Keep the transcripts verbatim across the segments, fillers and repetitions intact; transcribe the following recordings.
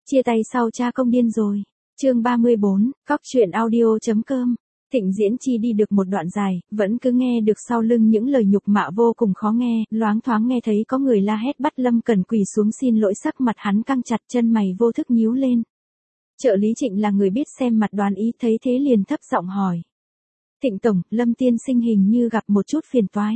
Chia tay sau cha công điên rồi. Chương ba mươi bốn, cóc truyện audio.com. Thịnh Diễn Chi đi được một đoạn dài, vẫn cứ nghe được sau lưng những lời nhục mạ vô cùng khó nghe, loáng thoáng nghe thấy có người la hét bắt Lâm Cẩn quỳ xuống xin lỗi, sắc mặt hắn căng chặt, chân mày vô thức nhíu lên. Trợ lý Trịnh là người biết xem mặt đoán ý, thấy thế liền thấp giọng hỏi. Thịnh tổng, Lâm tiên sinh hình như gặp một chút phiền toái.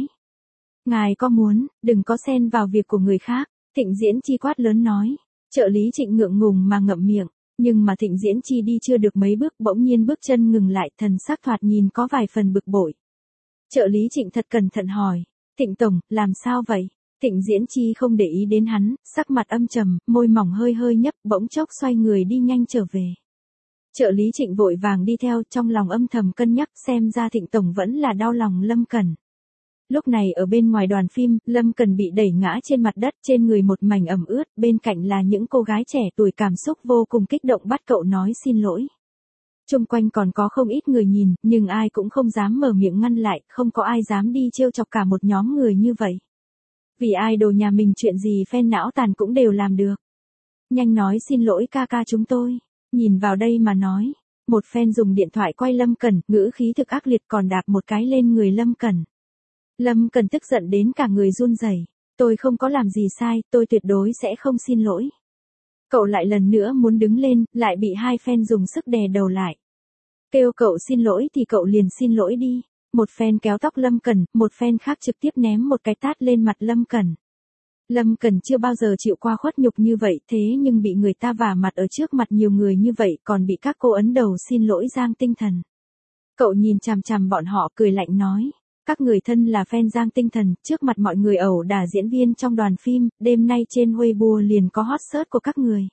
Ngài có muốn, đừng có xen vào việc của người khác, Thịnh Diễn Chi quát lớn nói. Trợ lý Trịnh ngượng ngùng mà ngậm miệng, nhưng mà Thịnh Diễn Chi đi chưa được mấy bước bỗng nhiên bước chân ngừng lại, thần sắc thoạt nhìn có vài phần bực bội. Trợ lý Trịnh thật cẩn thận hỏi, Thịnh tổng, làm sao vậy? Thịnh Diễn Chi không để ý đến hắn, sắc mặt âm trầm, môi mỏng hơi hơi nhấp, bỗng chốc xoay người đi nhanh trở về. Trợ lý Trịnh vội vàng đi theo, trong lòng âm thầm cân nhắc, xem ra Thịnh tổng vẫn là đau lòng Lâm Cẩn. Lúc này ở bên ngoài đoàn phim, Lâm Cẩn bị đẩy ngã trên mặt đất, trên người một mảnh ẩm ướt, bên cạnh là những cô gái trẻ tuổi cảm xúc vô cùng kích động bắt cậu nói xin lỗi. Chung quanh còn có không ít người nhìn, nhưng ai cũng không dám mở miệng ngăn lại, không có ai dám đi trêu chọc cả một nhóm người như vậy. Vì idol nhà mình chuyện gì fan não tàn cũng đều làm được. Nhanh nói xin lỗi ca ca chúng tôi, nhìn vào đây mà nói. Một fan dùng điện thoại quay Lâm Cẩn, ngữ khí thực ác liệt còn đạp một cái lên người Lâm Cẩn. Lâm Cẩn tức giận đến cả người run rẩy. Tôi không có làm gì sai, tôi tuyệt đối sẽ không xin lỗi. Cậu lại lần nữa muốn đứng lên, lại bị hai fan dùng sức đè đầu lại. Kêu cậu xin lỗi thì cậu liền xin lỗi đi. Một fan kéo tóc Lâm Cẩn, một fan khác trực tiếp ném một cái tát lên mặt Lâm Cẩn. Lâm Cẩn chưa bao giờ chịu qua khuất nhục như vậy, thế nhưng bị người ta vả mặt ở trước mặt nhiều người như vậy, còn bị các cô ấn đầu xin lỗi Giang Tinh Thần. Cậu nhìn chằm chằm bọn họ cười lạnh nói. Các người thân là fan Giang Tinh Thần, trước mặt mọi người ẩu đả diễn viên trong đoàn phim, đêm nay trên Weibo liền có hot search của các người.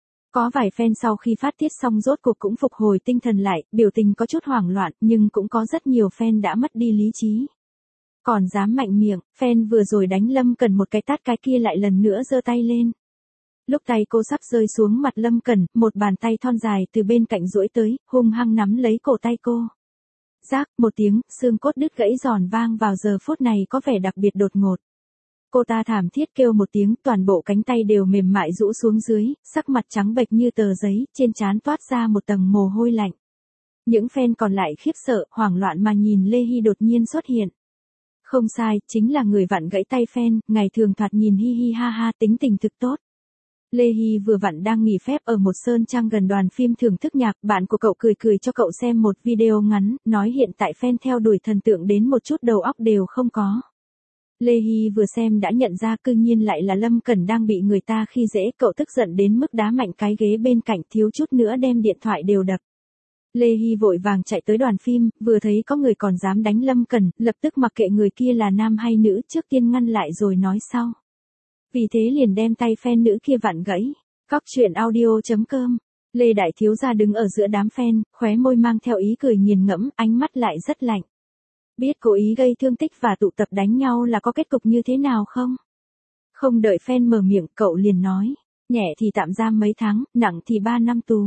Có vài fan sau khi phát tiết xong rốt cuộc cũng phục hồi tinh thần lại, biểu tình có chút hoảng loạn, nhưng cũng có rất nhiều fan đã mất đi lý trí. Còn dám mạnh miệng, fan vừa rồi đánh Lâm Cẩn một cái tát, cái kia lại lần nữa giơ tay lên. Lúc tay cô sắp rơi xuống mặt Lâm Cẩn, một bàn tay thon dài từ bên cạnh duỗi tới, hung hăng nắm lấy cổ tay cô. Rác, một tiếng, xương cốt đứt gãy giòn vang vào giờ phút này có vẻ đặc biệt đột ngột. Cô ta thảm thiết kêu một tiếng, toàn bộ cánh tay đều mềm mại rũ xuống dưới, sắc mặt trắng bệch như tờ giấy, trên trán toát ra một tầng mồ hôi lạnh. Những fan còn lại khiếp sợ, hoảng loạn mà nhìn Lê Hy đột nhiên xuất hiện. Không sai, chính là người vặn gãy tay fan, ngày thường thoạt nhìn hi hi ha ha, tính tình thực tốt. Lê Hy vừa vặn đang nghỉ phép ở một sơn trang gần đoàn phim thưởng thức nhạc, bạn của cậu cười cười cho cậu xem một video ngắn, nói hiện tại fan theo đuổi thần tượng đến một chút đầu óc đều không có. Lê Hy vừa xem đã nhận ra cư nhiên lại là Lâm Cẩn đang bị người ta khi dễ, cậu tức giận đến mức đá mạnh cái ghế bên cạnh, thiếu chút nữa đem điện thoại đều đập. Lê Hy vội vàng chạy tới đoàn phim, vừa thấy có người còn dám đánh Lâm Cẩn, lập tức mặc kệ người kia là nam hay nữ, trước tiên ngăn lại rồi nói sau. Vì thế liền đem tay fan nữ kia vặn gãy. Cóc truyện audio.com. Lê Đại Thiếu Gia đứng ở giữa đám fan, khóe môi mang theo ý cười nghiền ngẫm, ánh mắt lại rất lạnh. Biết cố ý gây thương tích và tụ tập đánh nhau là có kết cục như thế nào không? Không đợi fan mở miệng, cậu liền nói. Nhẹ thì tạm giam mấy tháng, nặng thì ba năm tù.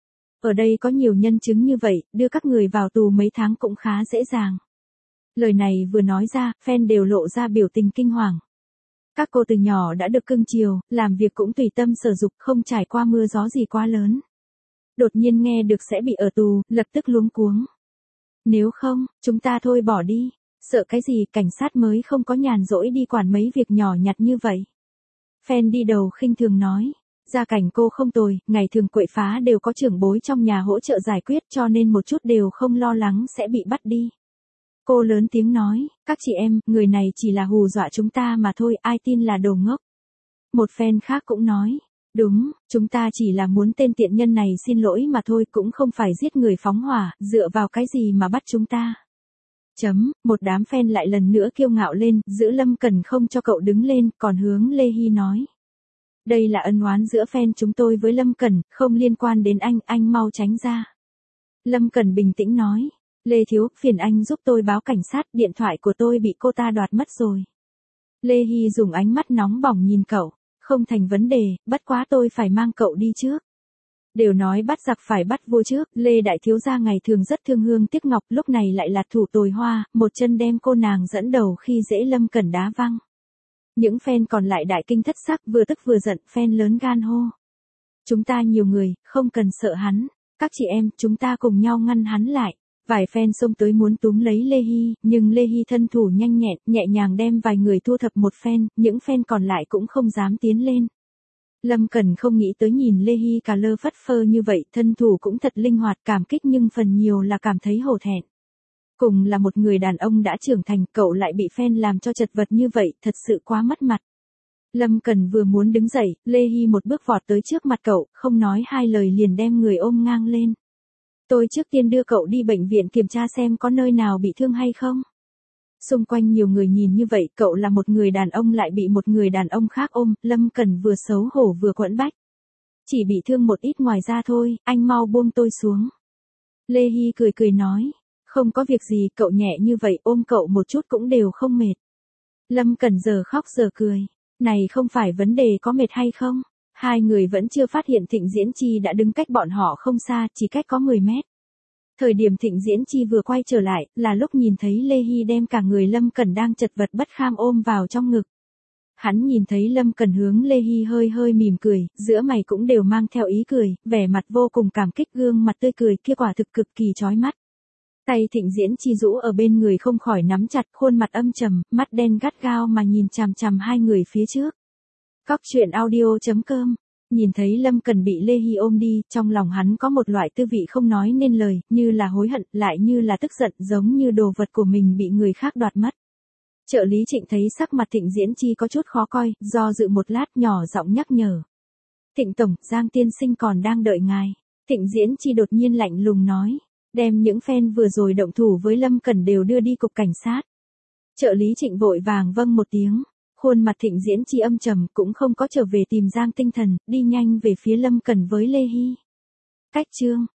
Ở đây có nhiều nhân chứng như vậy, đưa các người vào tù mấy tháng cũng khá dễ dàng. Lời này vừa nói ra, fan đều lộ ra biểu tình kinh hoàng. Các cô từ nhỏ đã được cưng chiều, làm việc cũng tùy tâm sở dục, không trải qua mưa gió gì quá lớn. Đột nhiên nghe được sẽ bị ở tù, lập tức luống cuống. Nếu không, chúng ta thôi bỏ đi. Sợ cái gì, cảnh sát mới không có nhàn rỗi đi quản mấy việc nhỏ nhặt như vậy. Fan đi đầu khinh thường nói. Gia cảnh cô không tồi, ngày thường quậy phá đều có trưởng bối trong nhà hỗ trợ giải quyết, cho nên một chút đều không lo lắng sẽ bị bắt đi. Cô lớn tiếng nói, các chị em, người này chỉ là hù dọa chúng ta mà thôi, ai tin là đồ ngốc. Một fan khác cũng nói, đúng, chúng ta chỉ là muốn tên tiện nhân này xin lỗi mà thôi, cũng không phải giết người phóng hỏa, dựa vào cái gì mà bắt chúng ta. Chấm, một đám fan lại lần nữa kiêu ngạo lên, giữ Lâm Cẩn không cho cậu đứng lên, còn hướng Lê Hy nói. Đây là ân oán giữa fan chúng tôi với Lâm Cẩn, không liên quan đến anh, anh mau tránh ra. Lâm Cẩn bình tĩnh nói. Lê Thiếu, phiền anh giúp tôi báo cảnh sát, điện thoại của tôi bị cô ta đoạt mất rồi. Lê Hy dùng ánh mắt nóng bỏng nhìn cậu, không thành vấn đề, bất quá tôi phải mang cậu đi trước. Đều nói bắt giặc phải bắt vua trước, Lê Đại Thiếu Gia ngày thường rất thương hương tiếc ngọc, lúc này lại là thủ tồi hoa, một chân đem cô nàng dẫn đầu khi dễ Lâm Cẩn đá văng. Những fan còn lại đại kinh thất sắc, vừa tức vừa giận, fan lớn gan hô. Chúng ta nhiều người, không cần sợ hắn. Các chị em, chúng ta cùng nhau ngăn hắn lại. Vài fan xông tới muốn túm lấy Lê Hy, nhưng Lê Hy thân thủ nhanh nhẹn, nhẹ nhàng đem vài người thu thập một phen, những fan còn lại cũng không dám tiến lên. Lâm Cẩn không nghĩ tới nhìn Lê Hy cà lơ phất phơ như vậy, thân thủ cũng thật linh hoạt, cảm kích nhưng phần nhiều là cảm thấy hổ thẹn. Cùng là một người đàn ông đã trưởng thành, cậu lại bị fan làm cho chật vật như vậy, thật sự quá mất mặt. Lâm Cẩn vừa muốn đứng dậy, Lê Hy một bước vọt tới trước mặt cậu, không nói hai lời liền đem người ôm ngang lên. Tôi trước tiên đưa cậu đi bệnh viện kiểm tra xem có nơi nào bị thương hay không. Xung quanh nhiều người nhìn như vậy, cậu là một người đàn ông lại bị một người đàn ông khác ôm, Lâm Cẩn vừa xấu hổ vừa quẫn bách. Chỉ bị thương một ít ngoài ra thôi, anh mau buông tôi xuống. Lê Hy cười cười nói, không có việc gì, cậu nhẹ như vậy ôm cậu một chút cũng đều không mệt. Lâm Cẩn giờ khóc giờ cười, này không phải vấn đề có mệt hay không. Hai người vẫn chưa phát hiện Thịnh Diễn Chi đã đứng cách bọn họ không xa, chỉ cách có mười mét. Thời điểm Thịnh Diễn Chi vừa quay trở lại, là lúc nhìn thấy Lê Hy đem cả người Lâm Cẩn đang chật vật bất kham ôm vào trong ngực. Hắn nhìn thấy Lâm Cẩn hướng Lê Hy hơi hơi mỉm cười, giữa mày cũng đều mang theo ý cười, vẻ mặt vô cùng cảm kích, gương mặt tươi cười kia quả thực cực kỳ chói mắt. Tay Thịnh Diễn Chi rũ ở bên người không khỏi nắm chặt, khuôn mặt âm trầm, mắt đen gắt gao mà nhìn chằm chằm hai người phía trước. Cóc truyện audio chấm com. Nhìn thấy Lâm Cẩn bị Lê Hy ôm đi, trong lòng hắn có một loại tư vị không nói nên lời, như là hối hận, lại như là tức giận, giống như đồ vật của mình bị người khác đoạt mất. Trợ lý Trịnh thấy sắc mặt Thịnh Diễn Chi có chút khó coi, do dự một lát nhỏ giọng nhắc nhở. Thịnh tổng, Giang tiên sinh còn đang đợi ngài. Thịnh Diễn Chi đột nhiên lạnh lùng nói, đem những fan vừa rồi động thủ với Lâm Cẩn đều đưa đi cục cảnh sát. Trợ lý Trịnh vội vàng vâng một tiếng. Khuôn mặt Thịnh Diễn Chi âm trầm, cũng không có trở về tìm Giang Tinh Thần, đi nhanh về phía Lâm Cẩn với Lê Hy. Cách chương